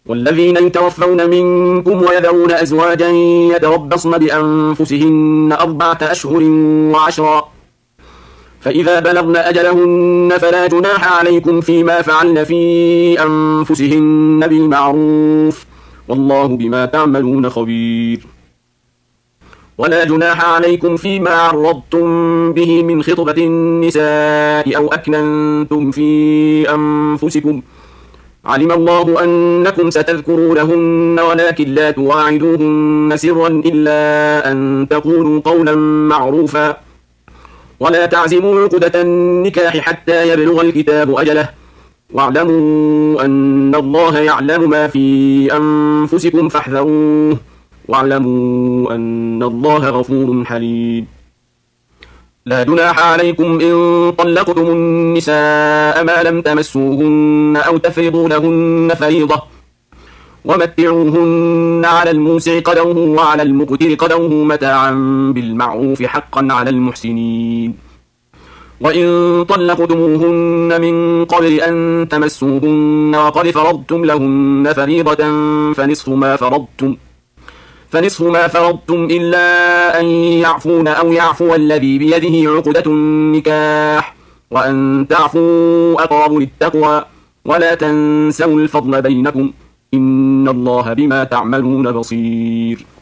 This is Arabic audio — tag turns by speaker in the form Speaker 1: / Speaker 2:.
Speaker 1: والذين يتوفون منكم ويذرون أزواجا يتربصن بأنفسهن 4 أشهر و10، فإذا بلغن أجلهن فلا جناح عليكم فيما فعلن في أنفسهن بالمعروف، والله بما تعملون خبير. ولا جناح عليكم فيما عرضتم به من خطبة النساء أو أكننتم في أنفسكم، علم الله أنكم ستذكرونهن ولكن لا تواعدوهن سرا إلا أن تقولوا قولا معروفا، ولا تعزموا عقدة النكاح حتى يبلغ الكتاب أجله، واعلموا أن الله يعلم ما في أنفسكم فاحذروه، واعلموا أن الله غفور حليم. لا جناح عليكم إن طلقتم النساء ما لم تمسوهن أو تفرضوا لهن فريضة، ومتعوهن على الموسع قدره وعلى المقتر قدره متاعا بالمعروف حقا على المحسنين. وإن طلقتموهن من قبل أن تمسوهن وقد فرضتم لهن فريضة فنصف ما فرضتم إلا أن يعفون أو يعفو الذي بيده عقدة النكاح، وأن تعفوا أقرب للتقوى، ولا تنسوا الفضل بينكم، إن الله بما تعملون بصير.